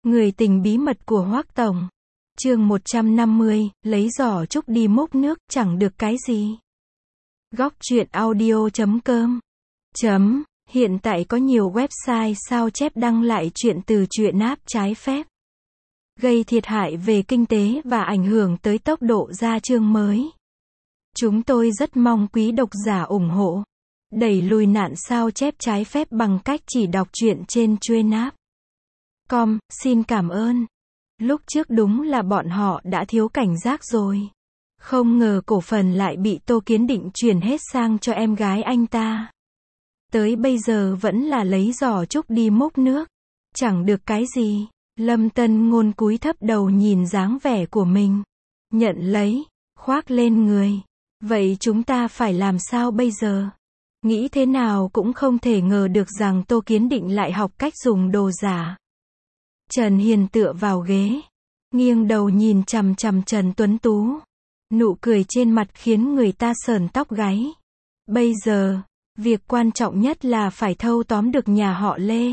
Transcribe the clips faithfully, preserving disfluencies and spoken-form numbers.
Người tình bí mật của Hoắc Tổng. Chương một trăm năm mươi, lấy giỏ trúc đi múc nước, chẳng được cái gì. Góc truyện audio chấm com. Chấm, hiện tại có nhiều website sao chép đăng lại chuyện từ truyện app trái phép, gây thiệt hại về kinh tế và ảnh hưởng tới tốc độ ra chương mới. Chúng tôi rất mong quý độc giả ủng hộ, đẩy lùi nạn sao chép trái phép bằng cách chỉ đọc truyện trên truyện app. Com, xin cảm ơn. Lúc trước đúng là bọn họ đã thiếu cảnh giác rồi. Không ngờ cổ phần lại bị Tô Kiến Định chuyển hết sang cho em gái anh ta. Tới bây giờ vẫn là lấy giỏ trúc đi múc nước. Chẳng được cái gì. Lâm Tân Ngôn cúi thấp đầu nhìn dáng vẻ của mình. Nhận lấy, khoác lên người. Vậy chúng ta phải làm sao bây giờ? Nghĩ thế nào cũng không thể ngờ được rằng Tô Kiến Định lại học cách dùng đồ giả. Trần Hiền tựa vào ghế, nghiêng đầu nhìn chằm chằm Trần Tuấn Tú. Nụ cười trên mặt khiến người ta sởn tóc gáy. Bây giờ, việc quan trọng nhất là phải thâu tóm được nhà họ Lê.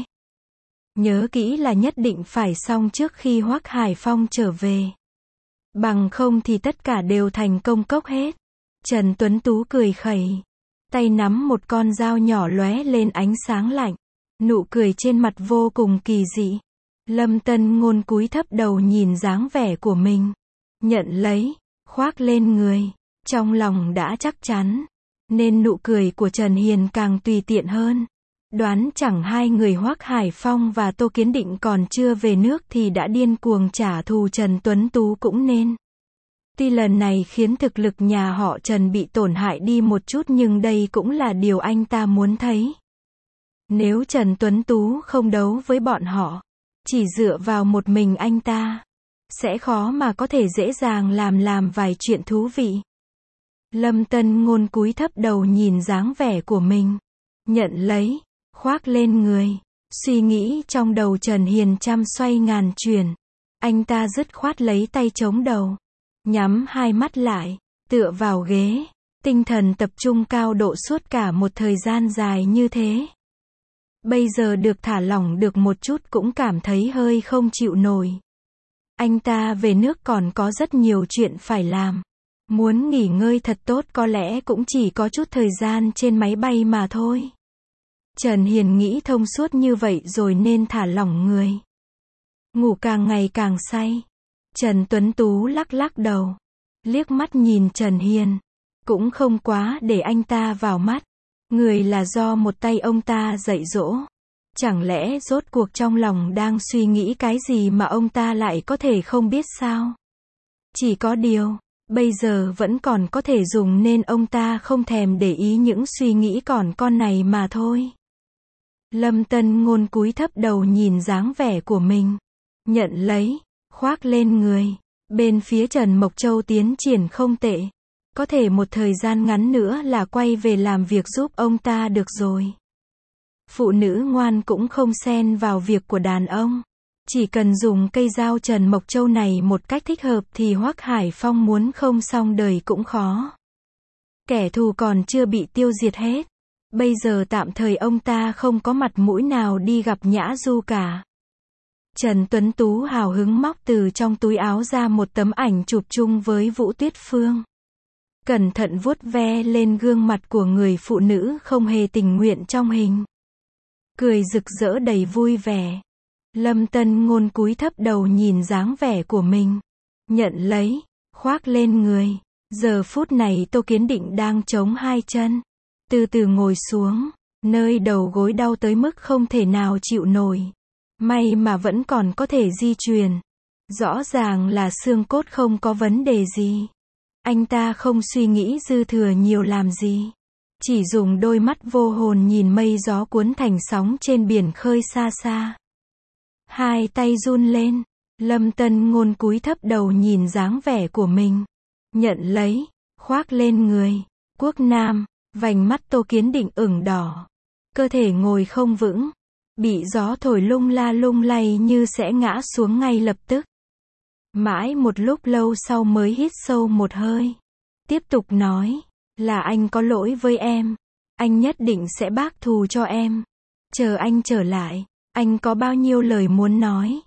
Nhớ kỹ là nhất định phải xong trước khi Hoắc Hải Phong trở về. Bằng không thì tất cả đều thành công cốc hết. Trần Tuấn Tú cười khẩy, tay nắm một con dao nhỏ lóe lên ánh sáng lạnh. Nụ cười trên mặt vô cùng kỳ dị. Lâm Tân Ngôn cúi thấp đầu nhìn dáng vẻ của mình. Nhận lấy, khoác lên người. Trong lòng đã chắc chắn, nên nụ cười của Trần Hiền càng tùy tiện hơn. Đoán chẳng hai người Hoắc Hải Phong và Tô Kiến Định còn chưa về nước thì đã điên cuồng trả thù Trần Tuấn Tú cũng nên. Tuy lần này khiến thực lực nhà họ Trần bị tổn hại đi một chút nhưng đây cũng là điều anh ta muốn thấy. Nếu Trần Tuấn Tú không đấu với bọn họ, chỉ dựa vào một mình anh ta, sẽ khó mà có thể dễ dàng làm làm vài chuyện thú vị. Lâm Tân Ngôn cúi thấp đầu nhìn dáng vẻ của mình. Nhận lấy, khoác lên người. Suy nghĩ trong đầu Trần Hiền trăm xoay ngàn chuyển. Anh ta dứt khoát lấy tay chống đầu, nhắm hai mắt lại, tựa vào ghế, tinh thần tập trung cao độ suốt cả một thời gian dài như thế. Bây giờ được thả lỏng được một chút cũng cảm thấy hơi không chịu nổi. Anh ta về nước còn có rất nhiều chuyện phải làm. Muốn nghỉ ngơi thật tốt có lẽ cũng chỉ có chút thời gian trên máy bay mà thôi. Trần Hiền nghĩ thông suốt như vậy rồi nên thả lỏng người. Ngủ càng ngày càng say. Trần Tuấn Tú lắc lắc đầu, liếc mắt nhìn Trần Hiền, cũng không quá để anh ta vào mắt. Người là do một tay ông ta dạy dỗ. Chẳng lẽ rốt cuộc trong lòng đang suy nghĩ cái gì mà ông ta lại có thể không biết sao? Chỉ có điều, bây giờ vẫn còn có thể dùng nên ông ta không thèm để ý những suy nghĩ còn con này mà thôi. Lâm Tân Ngôn cúi thấp đầu nhìn dáng vẻ của mình. Nhận lấy, khoác lên người. Bên phía Trần Mộc Châu tiến triển không tệ. Có thể một thời gian ngắn nữa là quay về làm việc giúp ông ta được rồi. Phụ nữ ngoan cũng không xen vào việc của đàn ông. Chỉ cần dùng cây dao Trần Mộc Châu này một cách thích hợp thì Hoắc Hải Phong muốn không xong đời cũng khó. Kẻ thù còn chưa bị tiêu diệt hết. Bây giờ tạm thời ông ta không có mặt mũi nào đi gặp Nhã Du cả. Trần Tuấn Tú hào hứng móc từ trong túi áo ra một tấm ảnh chụp chung với Vũ Tuyết Phương. Cẩn thận vuốt ve lên gương mặt của người phụ nữ không hề tình nguyện trong hình. Cười rực rỡ đầy vui vẻ. Lâm Tân Ngôn cúi thấp đầu nhìn dáng vẻ của mình. Nhận lấy, khoác lên người. Giờ phút này Tô Kiến Định đang chống hai chân, từ từ ngồi xuống, nơi đầu gối đau tới mức không thể nào chịu nổi. May mà vẫn còn có thể di chuyển. Rõ ràng là xương cốt không có vấn đề gì. Anh ta không suy nghĩ dư thừa nhiều làm gì. Chỉ dùng đôi mắt vô hồn nhìn mây gió cuốn thành sóng trên biển khơi xa xa. Hai tay run lên. Lâm Tân Ngôn cúi thấp đầu nhìn dáng vẻ của mình. Nhận lấy, khoác lên người. Quốc Nam, vành mắt Tô Kiến Định ửng đỏ. Cơ thể ngồi không vững. Bị gió thổi lung la lung lay như sẽ ngã xuống ngay lập tức. Mãi một lúc lâu sau mới hít sâu một hơi. Tiếp tục nói, là anh có lỗi với em. Anh nhất định sẽ bác thù cho em. Chờ anh trở lại, anh có bao nhiêu lời muốn nói.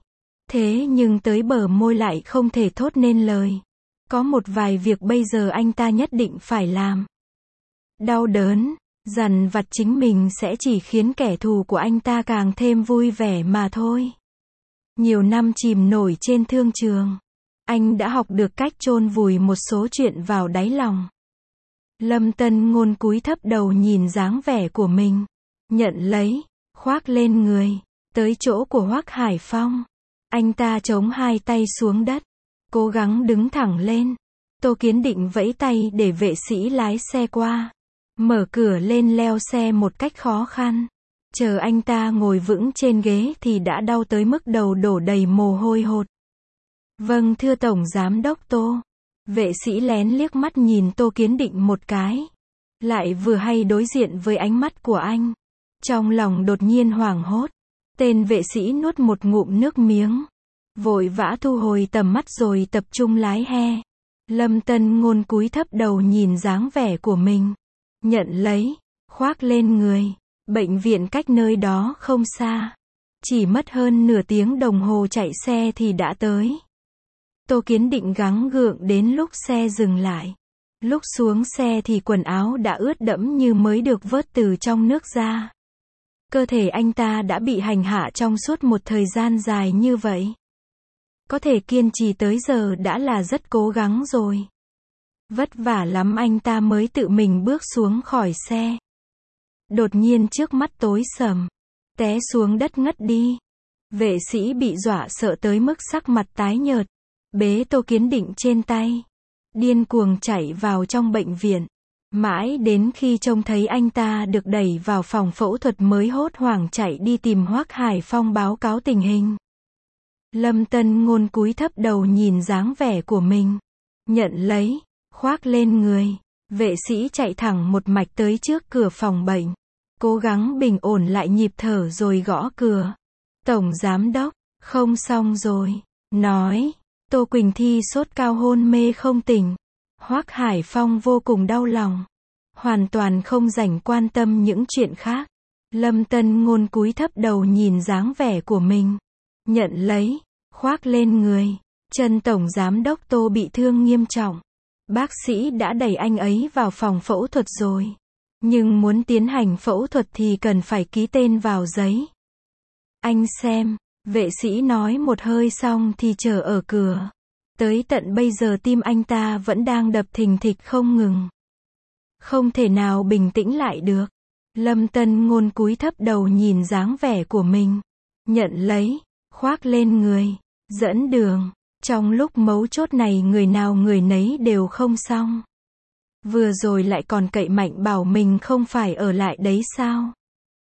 Thế nhưng tới bờ môi lại không thể thốt nên lời. Có một vài việc bây giờ anh ta nhất định phải làm. Đau đớn, dằn vặt chính mình sẽ chỉ khiến kẻ thù của anh ta càng thêm vui vẻ mà thôi. Nhiều năm chìm nổi trên thương trường, anh đã học được cách chôn vùi một số chuyện vào đáy lòng. Lâm Tân Ngôn cúi thấp đầu nhìn dáng vẻ của mình, nhận lấy, khoác lên người, tới chỗ của Hoắc Hải Phong. Anh ta chống hai tay xuống đất, cố gắng đứng thẳng lên. Tô Kiến Định vẫy tay để vệ sĩ lái xe qua, mở cửa lên leo xe một cách khó khăn. Chờ anh ta ngồi vững trên ghế thì đã đau tới mức đầu đổ đầy mồ hôi hột. Vâng thưa Tổng Giám đốc Tô. Vệ sĩ lén liếc mắt nhìn Tô Kiến Định một cái. Lại vừa hay đối diện với ánh mắt của anh. Trong lòng đột nhiên hoảng hốt. Tên vệ sĩ nuốt một ngụm nước miếng. Vội vã thu hồi tầm mắt rồi tập trung lái he. Lâm Tân Ngôn cúi thấp đầu nhìn dáng vẻ của mình. Nhận lấy, khoác lên người. Bệnh viện cách nơi đó không xa. Chỉ mất hơn nửa tiếng đồng hồ chạy xe thì đã tới. Tô Kiến Định gắng gượng đến lúc xe dừng lại. Lúc xuống xe thì quần áo đã ướt đẫm như mới được vớt từ trong nước ra. Cơ thể anh ta đã bị hành hạ trong suốt một thời gian dài như vậy. Có thể kiên trì tới giờ đã là rất cố gắng rồi. Vất vả lắm anh ta mới tự mình bước xuống khỏi xe. Đột nhiên trước mắt tối sầm, té xuống đất ngất đi. Vệ sĩ bị dọa sợ tới mức sắc mặt tái nhợt, bế Tô Kiến Định trên tay, điên cuồng chạy vào trong bệnh viện. Mãi đến khi trông thấy anh ta được đẩy vào phòng phẫu thuật mới hốt hoảng chạy đi tìm Hoắc Hải Phong báo cáo tình hình. Lâm Tân Ngôn cúi thấp đầu nhìn dáng vẻ của mình, nhận lấy, khoác lên người. Vệ sĩ chạy thẳng một mạch tới trước cửa phòng bệnh, cố gắng bình ổn lại nhịp thở rồi gõ cửa. Tổng Giám đốc, không xong rồi. Nói, Tô Quỳnh Thi sốt cao hôn mê không tỉnh. Hoắc Hải Phong vô cùng đau lòng, hoàn toàn không rảnh quan tâm những chuyện khác. Lâm Tân Ngôn cúi thấp đầu nhìn dáng vẻ của mình, nhận lấy, khoác lên người. Chân Tổng Giám đốc Tô bị thương nghiêm trọng. Bác sĩ đã đẩy anh ấy vào phòng phẫu thuật rồi. Nhưng muốn tiến hành phẫu thuật thì cần phải ký tên vào giấy. Anh xem, vệ sĩ nói một hơi xong thì chờ ở cửa. Tới tận bây giờ tim anh ta vẫn đang đập thình thịch không ngừng. Không thể nào bình tĩnh lại được. Lâm Tân Ngôn cúi thấp đầu nhìn dáng vẻ của mình, nhận lấy, khoác lên người, dẫn đường. Trong lúc mấu chốt này người nào người nấy đều không xong. Vừa rồi lại còn cậy mạnh bảo mình không phải ở lại đấy sao?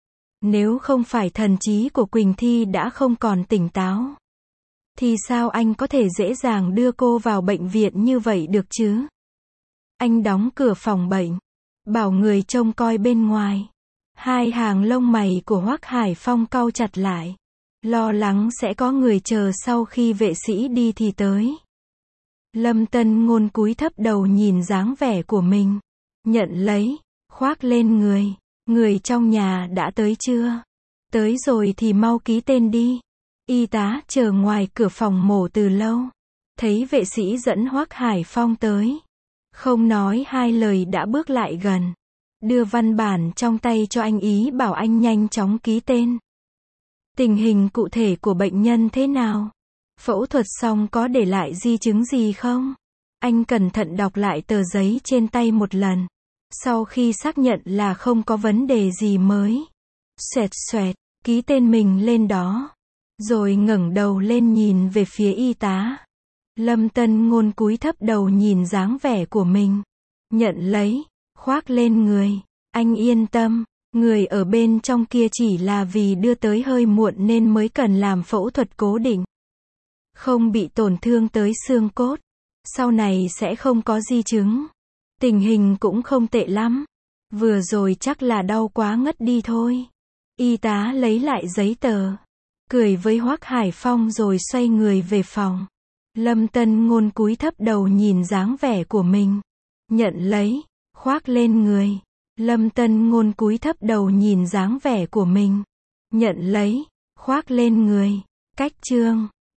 Nếu không phải thần trí của Quỳnh Thi đã không còn tỉnh táo, thì sao anh có thể dễ dàng đưa cô vào bệnh viện như vậy được chứ? Anh đóng cửa phòng bệnh, bảo người trông coi bên ngoài. Hai hàng lông mày của Hoắc Hải Phong cau chặt lại, lo lắng sẽ có người chờ sau khi vệ sĩ đi thì tới. Lâm Tân Ngôn cúi thấp đầu nhìn dáng vẻ của mình, nhận lấy, khoác lên người. Người trong nhà đã tới chưa? Tới rồi thì mau ký tên đi. Y tá chờ ngoài cửa phòng mổ từ lâu, thấy vệ sĩ dẫn Hoắc Hải Phong tới, không nói hai lời đã bước lại gần, đưa văn bản trong tay cho anh, ý bảo anh nhanh chóng ký tên. Tình hình cụ thể của bệnh nhân thế nào? Phẫu thuật xong có để lại di chứng gì không? Anh cẩn thận đọc lại tờ giấy trên tay một lần. Sau khi xác nhận là không có vấn đề gì mới, xoẹt xoẹt, ký tên mình lên đó. Rồi ngẩng đầu lên nhìn về phía y tá. Lâm Tân Ngôn cúi thấp đầu nhìn dáng vẻ của mình, nhận lấy, khoác lên người. Anh yên tâm, người ở bên trong kia chỉ là vì đưa tới hơi muộn nên mới cần làm phẫu thuật cố định. Không bị tổn thương tới xương cốt. Sau này sẽ không có di chứng. Tình hình cũng không tệ lắm. Vừa rồi chắc là đau quá ngất đi thôi. Y tá lấy lại giấy tờ, cười với Hoắc Hải Phong rồi xoay người về phòng. Lâm Tân Ngôn cúi thấp đầu nhìn dáng vẻ của mình, nhận lấy, khoác lên người. Lâm Tân Ngôn cúi thấp đầu nhìn dáng vẻ của mình, nhận lấy, khoác lên người. Cách chương